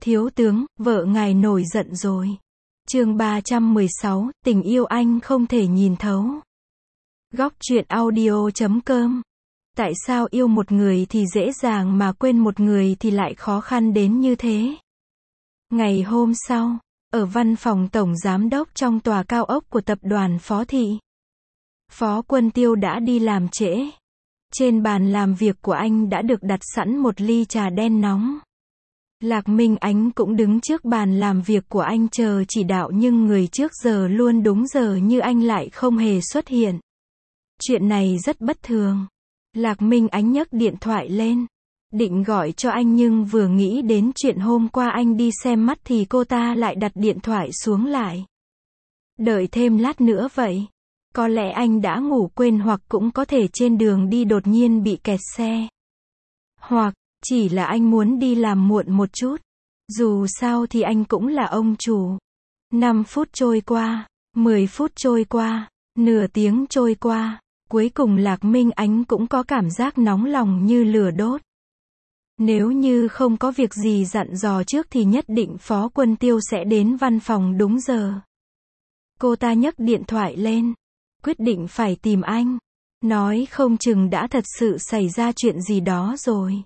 Thiếu tướng, vợ ngài nổi giận rồi. Chương 316, tình yêu anh không thể nhìn thấu. Góc truyện audio.com. Tại sao yêu một người thì dễ dàng mà quên một người thì lại khó khăn đến như thế? Ngày hôm sau, ở văn phòng tổng giám đốc trong tòa cao ốc của tập đoàn Phó Thị, Phó Quân Tiêu đã đi làm trễ. Trên bàn làm việc của anh đã được đặt sẵn một ly trà đen nóng. Lạc Minh Ánh cũng đứng trước bàn làm việc của anh chờ chỉ đạo, nhưng người trước giờ luôn đúng giờ như anh lại không hề xuất hiện. Chuyện này rất bất thường. Lạc Minh Ánh nhấc điện thoại lên, định gọi cho anh, nhưng vừa nghĩ đến chuyện hôm qua anh đi xem mắt thì cô ta lại đặt điện thoại xuống lại. Đợi thêm lát nữa vậy. Có lẽ anh đã ngủ quên, hoặc cũng có thể trên đường đi đột nhiên bị kẹt xe. Hoặc chỉ là anh muốn đi làm muộn một chút. Dù sao thì anh cũng là ông chủ. 5 phút trôi qua, 10 phút trôi qua, nửa tiếng trôi qua. Cuối cùng Lạc Minh Ánh cũng có cảm giác nóng lòng như lửa đốt. Nếu như không có việc gì dặn dò trước thì nhất định Phó Quân Tiêu sẽ đến văn phòng đúng giờ. Cô ta nhấc điện thoại lên, quyết định phải tìm anh. Nói không chừng đã thật sự xảy ra chuyện gì đó rồi.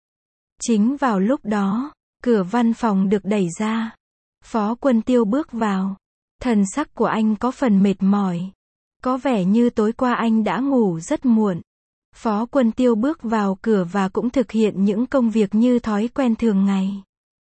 Chính vào lúc đó, cửa văn phòng được đẩy ra. Phó Quân Tiêu bước vào. Thần sắc của anh có phần mệt mỏi. Có vẻ như tối qua anh đã ngủ rất muộn. Phó Quân Tiêu bước vào cửa và cũng thực hiện những công việc như thói quen thường ngày.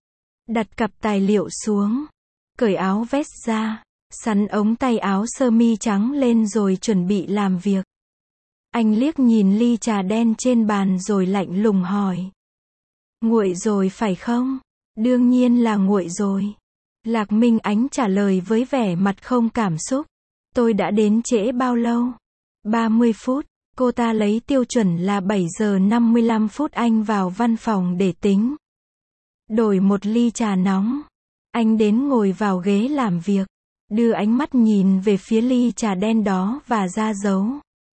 Đặt cặp tài liệu xuống, cởi áo vest ra, xắn ống tay áo sơ mi trắng lên rồi chuẩn bị làm việc. Anh liếc nhìn ly trà đen trên bàn rồi lạnh lùng hỏi. Nguội rồi phải không? Đương nhiên là nguội rồi. Lạc Minh Ánh trả lời với vẻ mặt không cảm xúc. Tôi đã đến trễ bao lâu? 30 phút. Cô ta lấy tiêu chuẩn là 7 giờ 55 phút anh vào văn phòng để tính. Đổi một ly trà nóng. Anh đến ngồi vào ghế làm việc. Đưa ánh mắt nhìn về phía ly trà đen đó và ra dấu.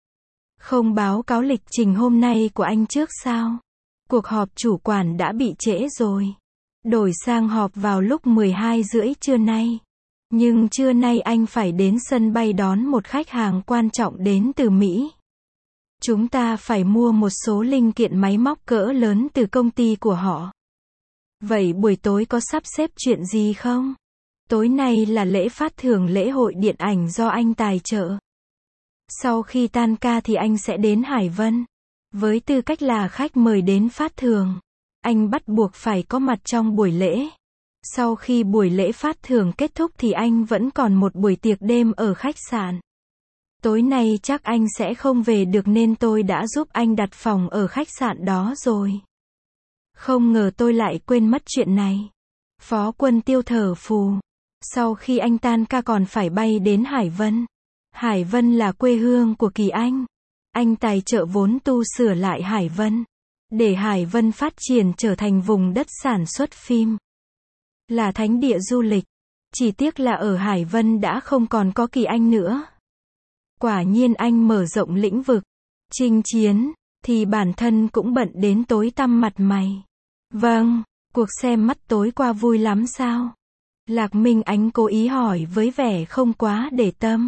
Không báo cáo lịch trình hôm nay của anh trước sao? Cuộc họp chủ quản đã bị trễ rồi. Đổi sang họp vào lúc 12:30 trưa nay. Nhưng trưa nay anh phải đến sân bay đón một khách hàng quan trọng đến từ Mỹ. Chúng ta phải mua một số linh kiện máy móc cỡ lớn từ công ty của họ. Vậy buổi tối có sắp xếp chuyện gì không? Tối nay là lễ phát thưởng lễ hội điện ảnh do anh tài trợ. Sau khi tan ca thì anh sẽ đến Hải Vân. Với tư cách là khách mời đến phát thưởng, anh bắt buộc phải có mặt trong buổi lễ. Sau khi buổi lễ phát thưởng kết thúc thì anh vẫn còn một buổi tiệc đêm ở khách sạn. Tối nay chắc anh sẽ không về được nên tôi đã giúp anh đặt phòng ở khách sạn đó rồi. Không ngờ tôi lại quên mất chuyện này. Phó Quân Tiêu thở phù. Sau khi anh tan ca còn phải bay đến Hải Vân. Hải Vân là quê hương của Kỳ Anh. Anh tài trợ vốn tu sửa lại Hải Vân, để Hải Vân phát triển trở thành vùng đất sản xuất phim. Là thánh địa du lịch. Chỉ tiếc là ở Hải Vân đã không còn có Kỳ Anh nữa. Quả nhiên anh mở rộng lĩnh vực chinh chiến, thì bản thân cũng bận đến tối tăm mặt mày. Vâng, cuộc xem mắt tối qua vui lắm sao? Lạc Minh Ánh cố ý hỏi với vẻ không quá để tâm.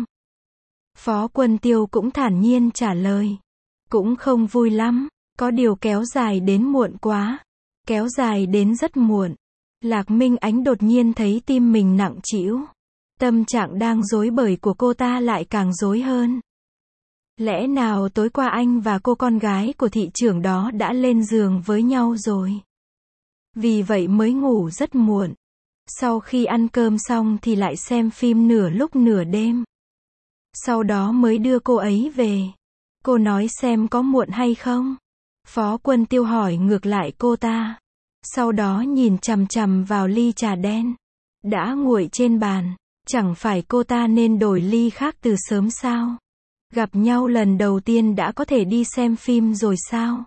Phó Quân Tiêu cũng thản nhiên trả lời. Cũng không vui lắm, có điều kéo dài đến muộn quá. Kéo dài đến rất muộn. Lạc Minh Ánh đột nhiên thấy tim mình nặng trĩu. Tâm trạng đang rối bời của cô ta lại càng rối hơn. Lẽ nào tối qua anh và cô con gái của thị trưởng đó đã lên giường với nhau rồi? Vì vậy mới ngủ rất muộn. Sau khi ăn cơm xong thì lại xem phim nửa lúc nửa đêm. Sau đó mới đưa cô ấy về. Cô nói xem có muộn hay không? Phó Quân Tiêu hỏi ngược lại cô ta. Sau đó nhìn chằm chằm vào ly trà đen đã nguội trên bàn. Chẳng phải cô ta nên đổi ly khác từ sớm sao? Gặp nhau lần đầu tiên đã có thể đi xem phim rồi sao?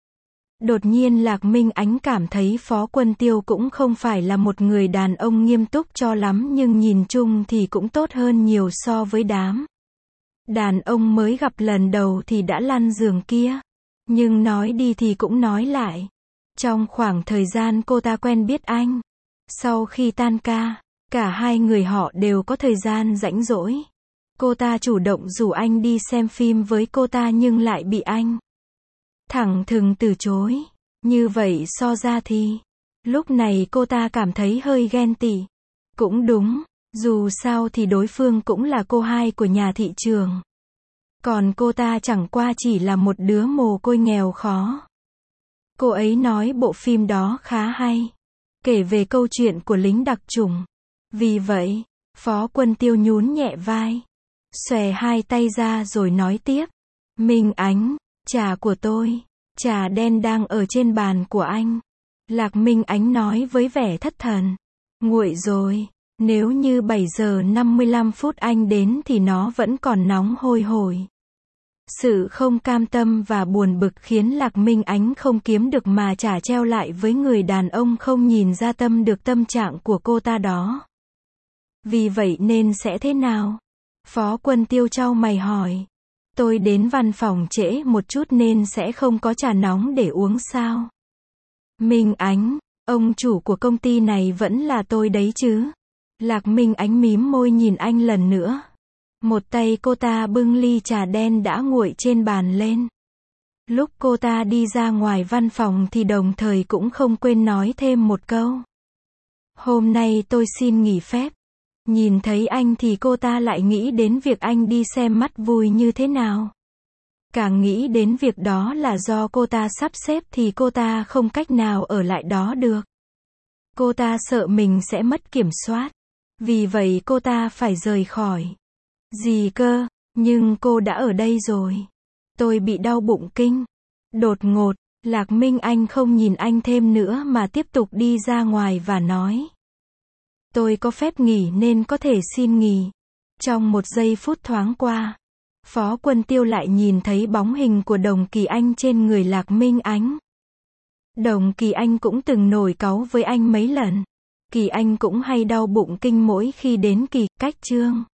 Đột nhiên Lạc Minh Ánh cảm thấy Phó Quân Tiêu cũng không phải là một người đàn ông nghiêm túc cho lắm, nhưng nhìn chung thì cũng tốt hơn nhiều so với đám đàn ông mới gặp lần đầu thì đã lăn giường kia. Nhưng nói đi thì cũng nói lại. Trong khoảng thời gian cô ta quen biết anh, Sau khi tan ca, cả hai người họ đều có thời gian rảnh rỗi. Cô ta chủ động rủ anh đi xem phim với cô ta nhưng lại bị anh thẳng thừng từ chối. Như vậy so ra thì, lúc này cô ta cảm thấy hơi ghen tị. Cũng đúng, dù sao thì đối phương cũng là cô hai của nhà thị trường. Còn cô ta chẳng qua chỉ là một đứa mồ côi nghèo khó. Cô ấy nói bộ phim đó khá hay, kể về câu chuyện của lính đặc chủng. Vì vậy, Phó Quân Tiêu nhún nhẹ vai, xòe hai tay ra rồi nói tiếp. Minh Ánh, trà của tôi, trà đen đang ở trên bàn của anh. Lạc Minh Ánh nói với vẻ thất thần. Nguội rồi, nếu như 7 giờ 55 phút anh đến thì nó vẫn còn nóng hôi hổi. Sự không cam tâm và buồn bực khiến Lạc Minh Ánh không kiếm được mà trả treo lại với người đàn ông không nhìn ra tâm được tâm trạng của cô ta đó. Vì vậy nên sẽ thế nào? Phó Quân Tiêu chau mày hỏi. Tôi đến văn phòng trễ một chút nên sẽ không có trà nóng để uống sao? Minh Ánh, ông chủ của công ty này vẫn là tôi đấy chứ? Lạc Minh Ánh mím môi nhìn anh lần nữa. Một tay cô ta bưng ly trà đen đã nguội trên bàn lên. Lúc cô ta đi ra ngoài văn phòng thì đồng thời cũng không quên nói thêm một câu. Hôm nay tôi xin nghỉ phép. Nhìn thấy anh thì cô ta lại nghĩ đến việc anh đi xem mắt vui như thế nào. Càng nghĩ đến việc đó là do cô ta sắp xếp thì cô ta không cách nào ở lại đó được. Cô ta sợ mình sẽ mất kiểm soát. Vì vậy cô ta phải rời khỏi. Gì cơ, nhưng cô đã ở đây rồi. Tôi bị đau bụng kinh. Đột ngột, Lạc Minh Anh không nhìn anh thêm nữa mà tiếp tục đi ra ngoài và nói. Tôi có phép nghỉ nên có thể xin nghỉ. Trong một giây phút thoáng qua, Phó Quân Tiêu lại nhìn thấy bóng hình của Đồng Kỳ Anh trên người Lạc Minh Ánh. Đồng Kỳ Anh cũng từng nổi cáu với anh mấy lần. Kỳ Anh cũng hay đau bụng kinh mỗi khi đến kỳ cách trương.